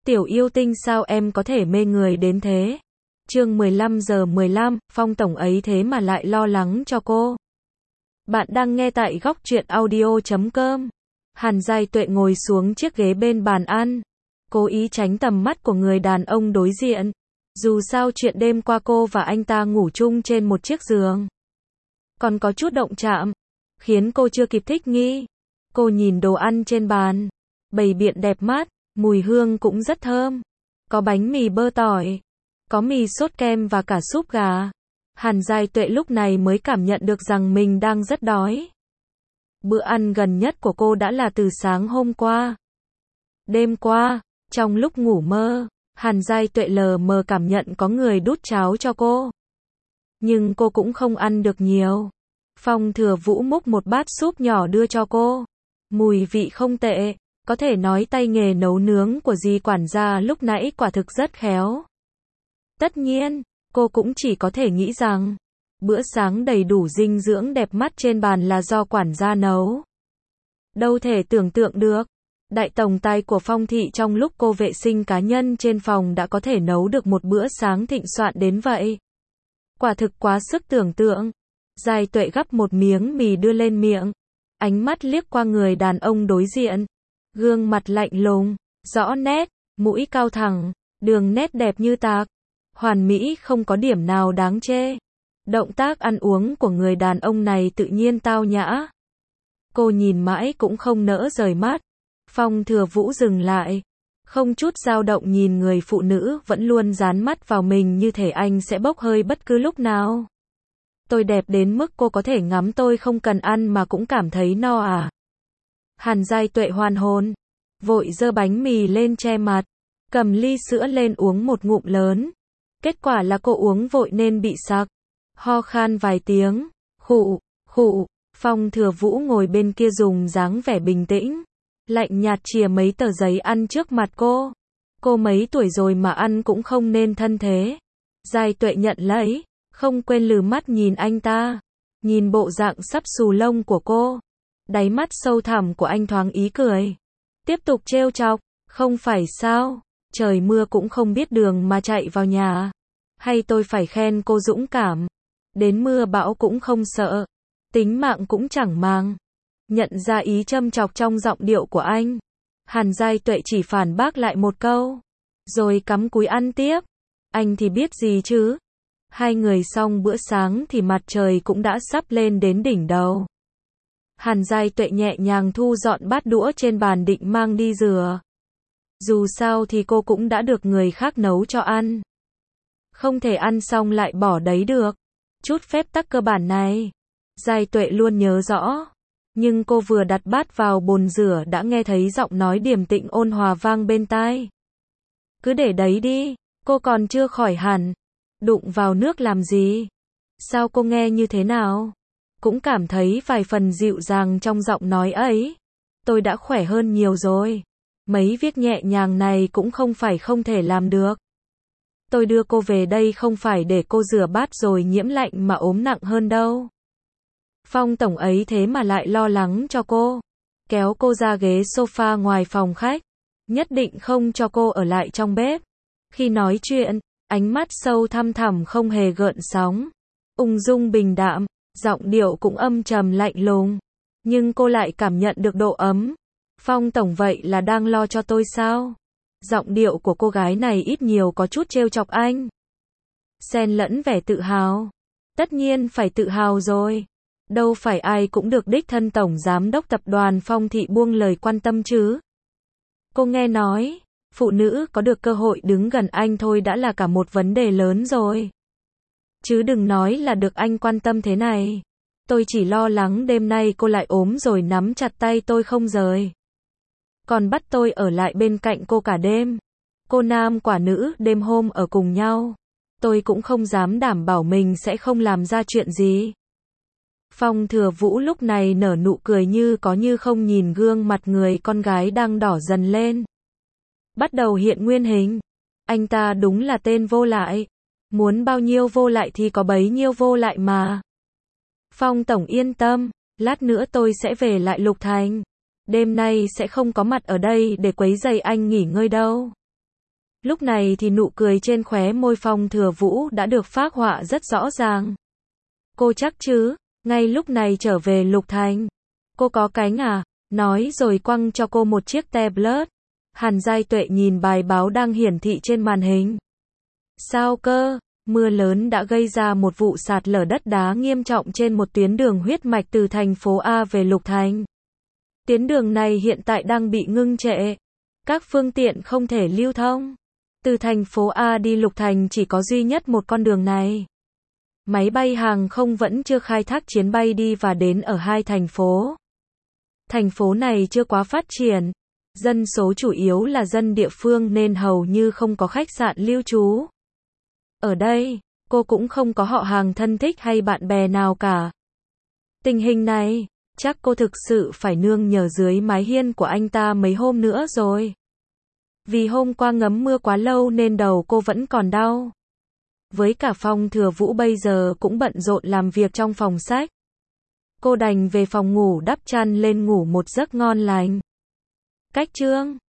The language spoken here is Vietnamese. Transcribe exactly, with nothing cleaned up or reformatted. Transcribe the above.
Tiểu yêu tinh sao em có thể mê người đến thế? Chương mười lăm giờ mười lăm, Phong tổng ấy thế mà lại lo lắng cho cô. Bạn đang nghe tại góc truyện audio chấm com. Hàn Giai Tuệ ngồi xuống chiếc ghế bên bàn ăn, cố ý tránh tầm mắt của người đàn ông đối diện. Dù sao chuyện đêm qua cô và anh ta ngủ chung trên một chiếc giường, còn có chút động chạm, khiến cô chưa kịp thích nghi. Cô nhìn đồ ăn trên bàn, bày biện đẹp mắt, mùi hương cũng rất thơm. Có bánh mì bơ tỏi, có mì sốt kem và cả súp gà. Hàn Giai Tuệ lúc này mới cảm nhận được rằng mình đang rất đói. Bữa ăn gần nhất của cô đã là từ sáng hôm qua. Đêm qua, trong lúc ngủ mơ, Hàn Giai Tuệ lờ mờ cảm nhận có người đút cháo cho cô. Nhưng cô cũng không ăn được nhiều. Phong Thừa Vũ múc một bát súp nhỏ đưa cho cô. Mùi vị không tệ, có thể nói tay nghề nấu nướng của dì quản gia lúc nãy quả thực rất khéo. Tất nhiên, cô cũng chỉ có thể nghĩ rằng bữa sáng đầy đủ dinh dưỡng đẹp mắt trên bàn là do quản gia nấu. Đâu thể tưởng tượng được, đại tổng tài của Phong thị trong lúc cô vệ sinh cá nhân trên phòng đã có thể nấu được một bữa sáng thịnh soạn đến vậy. Quả thực quá sức tưởng tượng. Giai Tuệ gắp một miếng mì đưa lên miệng, ánh mắt liếc qua người đàn ông đối diện. Gương mặt lạnh lùng, rõ nét, mũi cao thẳng, đường nét đẹp như tạc, hoàn mỹ không có điểm nào đáng chê. Động tác ăn uống của người đàn ông này tự nhiên tao nhã. Cô nhìn mãi cũng không nỡ rời mắt. Phong Thừa Vũ dừng lại, không chút dao động nhìn người phụ nữ vẫn luôn dán mắt vào mình như thể anh sẽ bốc hơi bất cứ lúc nào. Tôi đẹp đến mức cô có thể ngắm tôi không cần ăn mà cũng cảm thấy no à? Hàn Giai Tuệ hoàn hồn, vội giơ bánh mì lên che mặt, cầm ly sữa lên uống một ngụm lớn. Kết quả là cô uống vội nên bị sặc, ho khan vài tiếng, khụ, khụ. Phong Thừa Vũ ngồi bên kia dùng dáng vẻ bình tĩnh, lạnh nhạt chìa mấy tờ giấy ăn trước mặt cô. Cô mấy tuổi rồi mà ăn cũng không nên thân thế. Giai Tuệ nhận lấy, không quên lừ mắt nhìn anh ta, nhìn bộ dạng sắp xù lông của cô. Đáy mắt sâu thẳm của anh thoáng ý cười, tiếp tục trêu chọc, không phải sao, trời mưa cũng không biết đường mà chạy vào nhà. Hay tôi phải khen cô dũng cảm, đến mưa bão cũng không sợ, tính mạng cũng chẳng màng. Nhận ra ý châm chọc trong giọng điệu của anh, Hàn Giai Tuệ chỉ phản bác lại một câu, rồi cắm cúi ăn tiếp. Anh thì biết gì chứ. Hai người xong bữa sáng thì mặt trời cũng đã sắp lên đến đỉnh đầu. Hàn Giai Tuệ nhẹ nhàng thu dọn bát đũa trên bàn định mang đi rửa. Dù sao thì cô cũng đã được người khác nấu cho ăn, không thể ăn xong lại bỏ đấy được. Chút phép tắc cơ bản này, Giai Tuệ luôn nhớ rõ. Nhưng cô vừa đặt bát vào bồn rửa đã nghe thấy giọng nói điềm tĩnh ôn hòa vang bên tai. Cứ để đấy đi, cô còn chưa khỏi hẳn. Đụng vào nước làm gì? Sao cô nghe như thế nào? Cũng cảm thấy vài phần dịu dàng trong giọng nói ấy. Tôi đã khỏe hơn nhiều rồi. Mấy việc nhẹ nhàng này cũng không phải không thể làm được. Tôi đưa cô về đây không phải để cô rửa bát rồi nhiễm lạnh mà ốm nặng hơn đâu. Phong tổng ấy thế mà lại lo lắng cho cô, kéo cô ra ghế sofa ngoài phòng khách, nhất định không cho cô ở lại trong bếp. Khi nói chuyện, ánh mắt sâu thăm thẳm không hề gợn sóng, ung dung bình đạm, giọng điệu cũng âm trầm lạnh lùng, nhưng cô lại cảm nhận được độ ấm. Phong tổng vậy là đang lo cho tôi sao? Giọng điệu của cô gái này ít nhiều có chút trêu chọc anh, xen lẫn vẻ tự hào. Tất nhiên phải tự hào rồi. Đâu phải ai cũng được đích thân tổng giám đốc tập đoàn Phong thị buông lời quan tâm chứ. Cô nghe nói, phụ nữ có được cơ hội đứng gần anh thôi đã là cả một vấn đề lớn rồi. Chứ đừng nói là được anh quan tâm thế này. Tôi chỉ lo lắng đêm nay cô lại ốm rồi nắm chặt tay tôi không rời. Còn bắt tôi ở lại bên cạnh cô cả đêm. Cô nam quả nữ đêm hôm ở cùng nhau. Tôi cũng không dám đảm bảo mình sẽ không làm ra chuyện gì. Phong Thừa Vũ lúc này nở nụ cười như có như không nhìn gương mặt người con gái đang đỏ dần lên, bắt đầu hiện nguyên hình. Anh ta đúng là tên vô lại. Muốn bao nhiêu vô lại thì có bấy nhiêu vô lại mà. Phong tổng yên tâm, lát nữa tôi sẽ về lại Lục Thành. Đêm nay sẽ không có mặt ở đây để quấy rầy anh nghỉ ngơi đâu. Lúc này thì nụ cười trên khóe môi Phong Thừa Vũ đã được phác họa rất rõ ràng. Cô chắc chứ, ngay lúc này trở về Lục Thành. Cô có cánh à? Nói rồi quăng cho cô một chiếc tablet. Hàn Giai Tuệ nhìn bài báo đang hiển thị trên màn hình. Sao cơ? Mưa lớn đã gây ra một vụ sạt lở đất đá nghiêm trọng trên một tuyến đường huyết mạch từ thành phố A về Lục Thành. Tuyến đường này hiện tại đang bị ngưng trệ. Các phương tiện không thể lưu thông. Từ thành phố A đi Lục Thành chỉ có duy nhất một con đường này. Máy bay hàng không vẫn chưa khai thác chuyến bay đi và đến ở hai thành phố. Thành phố này chưa quá phát triển. Dân số chủ yếu là dân địa phương nên hầu như không có khách sạn lưu trú. Ở đây, cô cũng không có họ hàng thân thích hay bạn bè nào cả. Tình hình này, chắc cô thực sự phải nương nhờ dưới mái hiên của anh ta mấy hôm nữa rồi. Vì hôm qua ngấm mưa quá lâu nên đầu cô vẫn còn đau. Với cả Phong Thừa Vũ bây giờ cũng bận rộn làm việc trong phòng sách. Cô đành về phòng ngủ đắp chăn lên ngủ một giấc ngon lành. Cách chương